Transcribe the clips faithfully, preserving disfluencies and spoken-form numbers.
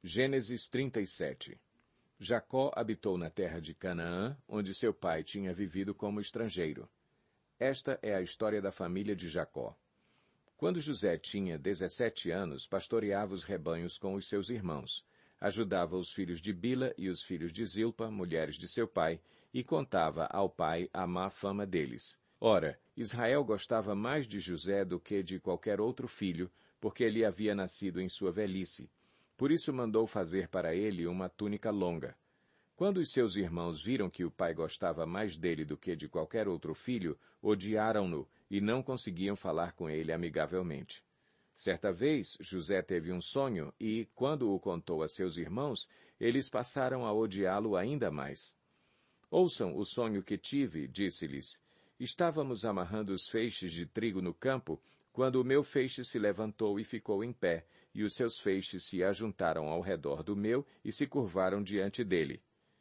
Gênesis trinta e sete. Jacó habitou na terra de Canaã, onde seu pai tinha vivido como estrangeiro. Esta é a história da família de Jacó. Quando José tinha dezessete anos, pastoreava os rebanhos com os seus irmãos, ajudava os filhos de Bila e os filhos de Zilpa, mulheres de seu pai, e contava ao pai a má fama deles. Ora, Israel gostava mais de José do que de qualquer outro filho, porque ele havia nascido em sua velhice. Por isso mandou fazer para ele uma túnica longa. Quando os seus irmãos viram que o pai gostava mais dele do que de qualquer outro filho, odiaram-no e não conseguiam falar com ele amigavelmente. Certa vez, José teve um sonho e, quando o contou a seus irmãos, eles passaram a odiá-lo ainda mais. Ouçam o sonho que tive, disse-lhes. Estávamos amarrando os feixes de trigo no campo, quando o meu feixe se levantou e ficou em pé, e os seus feixes se ajuntaram ao redor do meu e se curvaram diante dele.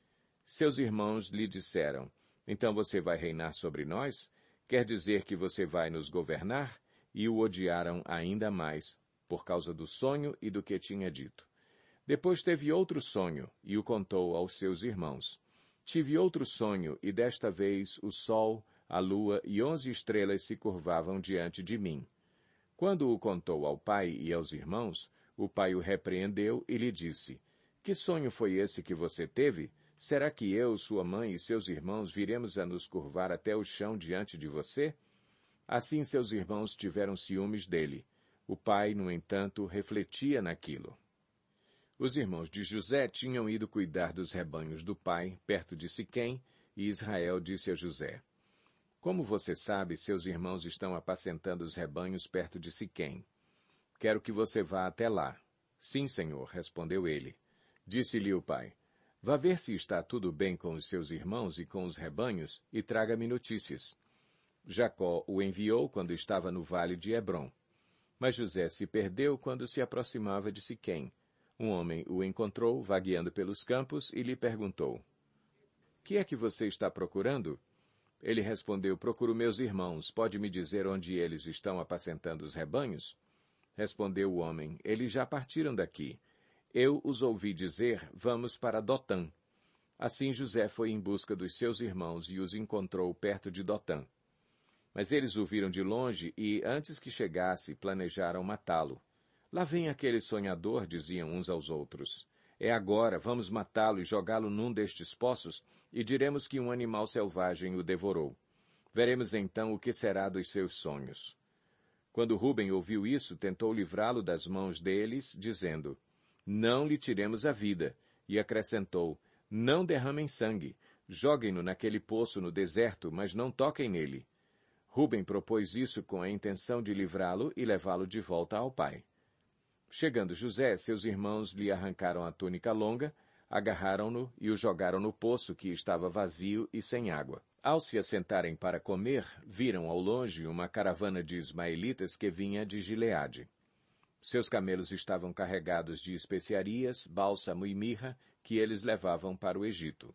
Seus irmãos lhe disseram, então você vai reinar sobre nós? Quer dizer que você vai nos governar? E o odiaram ainda mais, por causa do sonho e do que tinha dito. Depois teve outro sonho, e o contou aos seus irmãos. Tive outro sonho, e desta vez o sol, a lua e onze estrelas se curvavam diante de mim. Quando o contou ao pai e aos irmãos, o pai o repreendeu e lhe disse, que sonho foi esse que você teve? Será que eu, sua mãe e seus irmãos viremos a nos curvar até o chão diante de você? Assim seus irmãos tiveram ciúmes dele. O pai, no entanto, refletia naquilo. Os irmãos de José tinham ido cuidar dos rebanhos do pai, perto de Siquém, e Israel disse a José, como você sabe, seus irmãos estão apacentando os rebanhos perto de Siquém. Quero que você vá até lá. Sim, senhor, respondeu ele. Disse-lhe o pai, vá ver se está tudo bem com os seus irmãos e com os rebanhos, e traga-me notícias. Jacó o enviou quando estava no vale de Hebrom. Mas José se perdeu quando se aproximava de Siquém. Um homem o encontrou, vagueando pelos campos, e lhe perguntou, que é que você está procurando? Ele respondeu, procuro meus irmãos, pode me dizer onde eles estão apacentando os rebanhos? Respondeu o homem, eles já partiram daqui. Eu os ouvi dizer, vamos para Dotã. Assim José foi em busca dos seus irmãos e os encontrou perto de Dotã. Mas eles o viram de longe e, antes que chegasse, planejaram matá-lo. Lá vem aquele sonhador, diziam uns aos outros. É agora, vamos matá-lo e jogá-lo num destes poços, e diremos que um animal selvagem o devorou. Veremos então o que será dos seus sonhos. Quando Ruben ouviu isso, tentou livrá-lo das mãos deles, dizendo, não lhe tiremos a vida, e acrescentou, não derramem sangue, joguem-no naquele poço no deserto, mas não toquem nele. Ruben propôs isso com a intenção de livrá-lo e levá-lo de volta ao pai. Chegando José, seus irmãos lhe arrancaram a túnica longa, agarraram-no e o jogaram no poço que estava vazio e sem água. Ao se assentarem para comer, viram ao longe uma caravana de ismaelitas que vinha de Gileade. Seus camelos estavam carregados de especiarias, bálsamo e mirra, que eles levavam para o Egito.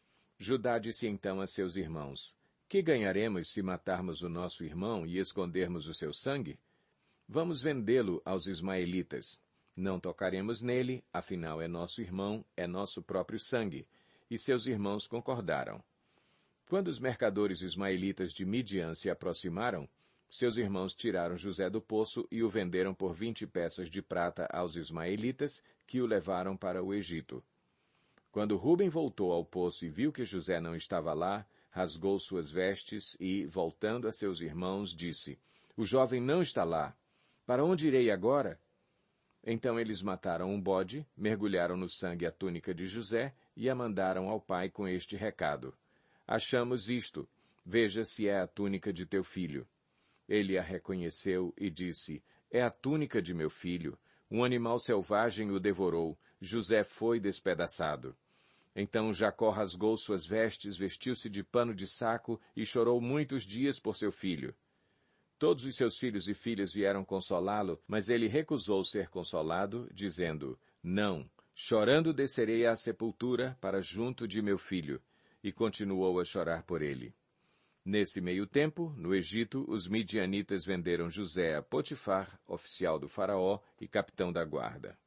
Judá disse então a seus irmãos, que ganharemos se matarmos o nosso irmão e escondermos o seu sangue? Vamos vendê-lo aos ismaelitas. Não tocaremos nele, afinal é nosso irmão, é nosso próprio sangue. E seus irmãos concordaram. Quando os mercadores ismaelitas de Midian se aproximaram, seus irmãos tiraram José do poço e o venderam por vinte peças de prata aos ismaelitas, que o levaram para o Egito. Quando Ruben voltou ao poço e viu que José não estava lá, rasgou suas vestes e, voltando a seus irmãos, disse, o jovem não está lá. Para onde irei agora? Então eles mataram um bode, mergulharam no sangue a túnica de José e a mandaram ao pai com este recado. Achamos isto, veja se é a túnica de teu filho. Ele a reconheceu e disse, é a túnica de meu filho. Um animal selvagem o devorou, José foi despedaçado. Então Jacó rasgou suas vestes, vestiu-se de pano de saco e chorou muitos dias por seu filho. Todos os seus filhos e filhas vieram consolá-lo, mas ele recusou ser consolado, dizendo, não, chorando descerei à sepultura para junto de meu filho, e continuou a chorar por ele. Nesse meio tempo, no Egito, os midianitas venderam José a Potifar, oficial do faraó e capitão da guarda.